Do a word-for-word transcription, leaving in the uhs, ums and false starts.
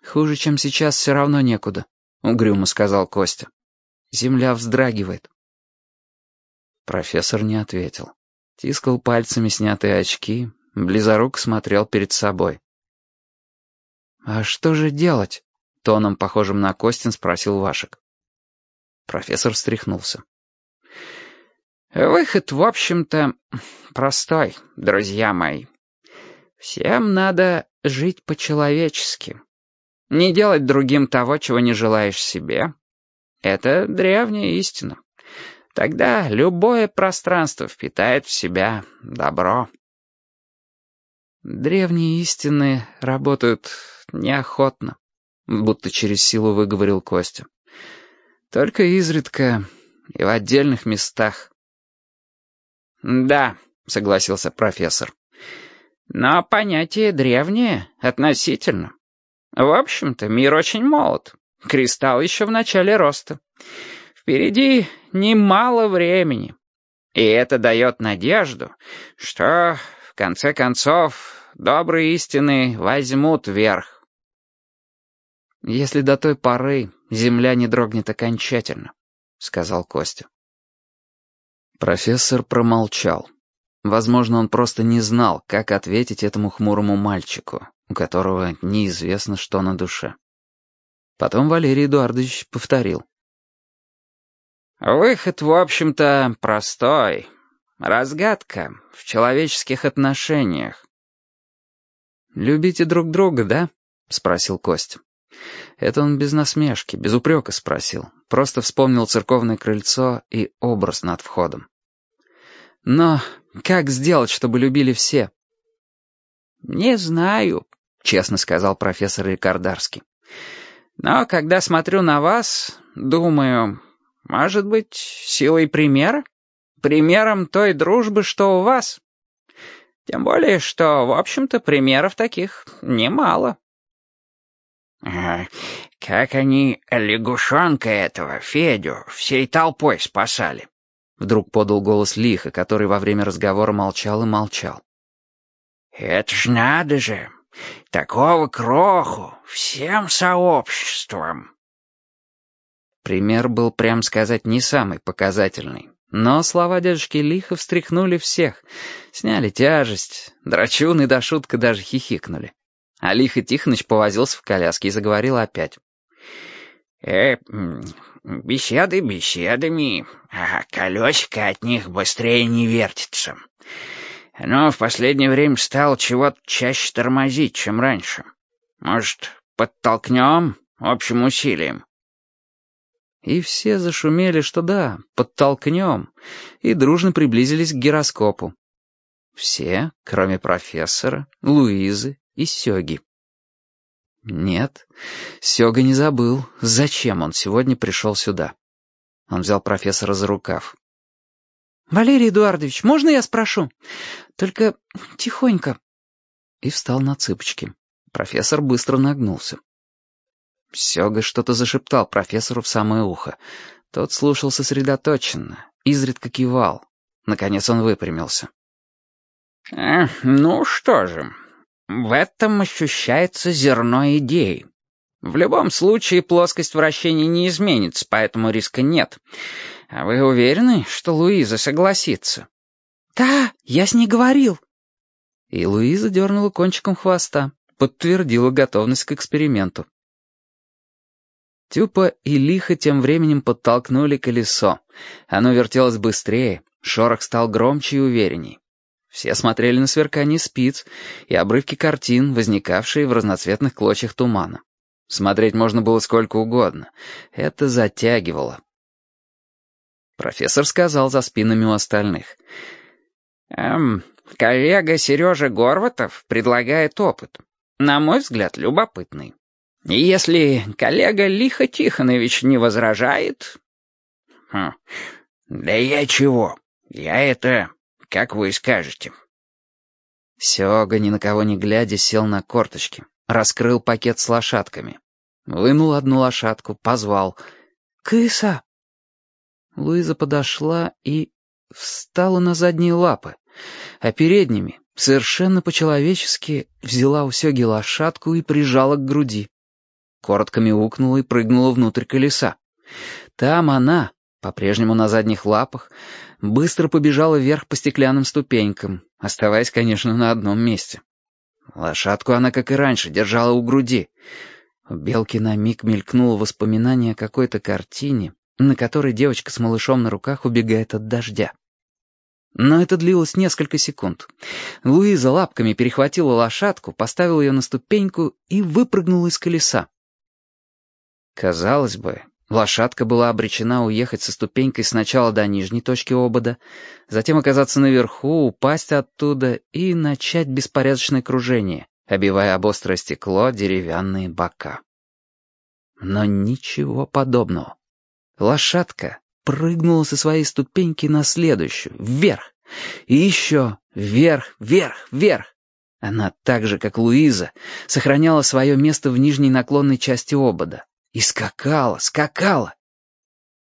«Хуже, чем сейчас, все равно некуда», — угрюмо сказал Костя. «Земля вздрагивает». Профессор не ответил. Тискал пальцами снятые очки, близоруко смотрел перед собой. «А что же делать?» — тоном, похожим на Костин, спросил Вашек. Профессор встряхнулся. «Выход, в общем-то, простой, друзья мои. Всем надо жить по-человечески. Не делать другим того, чего не желаешь себе. Это древняя истина. Тогда любое пространство впитает в себя добро». «Древние истины работают неохотно», — будто через силу выговорил Костя. «Только изредка и в отдельных местах». «Да», — согласился профессор. «Но понятие древнее относительно. В общем-то, мир очень молод. Кристалл еще в начале роста. Впереди немало времени. И это дает надежду, что, в конце концов, добрые истины возьмут верх». «Если до той поры земля не дрогнет окончательно», — сказал Костя. Профессор промолчал. Возможно, он просто не знал, как ответить этому хмурому мальчику, у которого неизвестно, что на душе. Потом Валерий Эдуардович повторил. «Выход, в общем-то, простой. Разгадка в человеческих отношениях». «Любите друг друга, да?» — спросил Костя. Это он без насмешки, без упрека спросил. Просто вспомнил церковное крыльцо и образ над входом. «Но как сделать, чтобы любили все?» «Не знаю», — честно сказал профессор Рикардарский. «Но когда смотрю на вас, думаю, может быть, силой примера? Примером той дружбы, что у вас? Тем более, что, в общем-то, примеров таких немало». «Как они лягушонка этого, Федю, всей толпой спасали?» Вдруг подал голос Лиха, который во время разговора молчал и молчал. «Это ж надо же! Такого кроху! Всем сообществом!» Пример был, прям сказать, не самый показательный. Но слова дядюшки Лиха встряхнули всех. Сняли тяжесть. Драчун и Дашутка даже хихикнули. А Лиха Тихоныч повозился в коляске и заговорил опять. «Э, беседы беседами, а колесико от них быстрее не вертится. Но в последнее время стало чего-то чаще тормозить, чем раньше. Может, подтолкнем общим усилием?» И все зашумели, что да, подтолкнем, и дружно приблизились к гироскопу. Все, кроме профессора, Луизы и Сёги. Нет, Сёга не забыл, зачем он сегодня пришел сюда. Он взял профессора за рукав. «Валерий Эдуардович, можно я спрошу? Только тихонько». И встал на цыпочки. Профессор быстро нагнулся. Сёга что-то зашептал профессору в самое ухо. Тот слушал сосредоточенно, изредка кивал. Наконец он выпрямился. Э, «Ну что же, в этом ощущается зерно идеи. В любом случае плоскость вращения не изменится, поэтому риска нет. А вы уверены, что Луиза согласится?» «Да, я с ней говорил». И Луиза дернула кончиком хвоста, подтвердила готовность к эксперименту. Тюпа и Лиха тем временем подтолкнули колесо. Оно вертелось быстрее, шорох стал громче и уверенней. Все смотрели на сверкание спиц и обрывки картин, возникавшие в разноцветных клочьях тумана. Смотреть можно было сколько угодно. Это затягивало. Профессор сказал за спинами у остальных. «Эм, коллега Сережа Горватов предлагает опыт. На мой взгляд, любопытный. И если коллега Лиха Тихонович не возражает...» хм, «Да я чего? Я это, как вы скажете». Сёга, ни на кого не глядя, сел на корточки, раскрыл пакет с лошадками. Вынул одну лошадку, позвал. «Кыса!» Луиза подошла и встала на задние лапы, а передними, совершенно по-человечески, взяла у Сёги лошадку и прижала к груди. коротко мяукнула и прыгнула внутрь колеса. Там она, по-прежнему на задних лапах, быстро побежала вверх по стеклянным ступенькам, оставаясь, конечно, на одном месте. Лошадку она, как и раньше, держала у груди. У Белки на миг мелькнуло воспоминание о какой-то картине, на которой девочка с малышом на руках убегает от дождя. Но это длилось несколько секунд. Луиза лапками перехватила лошадку, поставила ее на ступеньку и выпрыгнула из колеса. Казалось бы, лошадка была обречена уехать со ступенькой сначала до нижней точки обода, затем оказаться наверху, упасть оттуда и начать беспорядочное кружение, обивая об острое стекло деревянные бока. Но ничего подобного. Лошадка прыгнула со своей ступеньки на следующую, вверх, и еще вверх, вверх, вверх. Она так же, как Луиза, сохраняла свое место в нижней наклонной части обода. И скакала, скакала.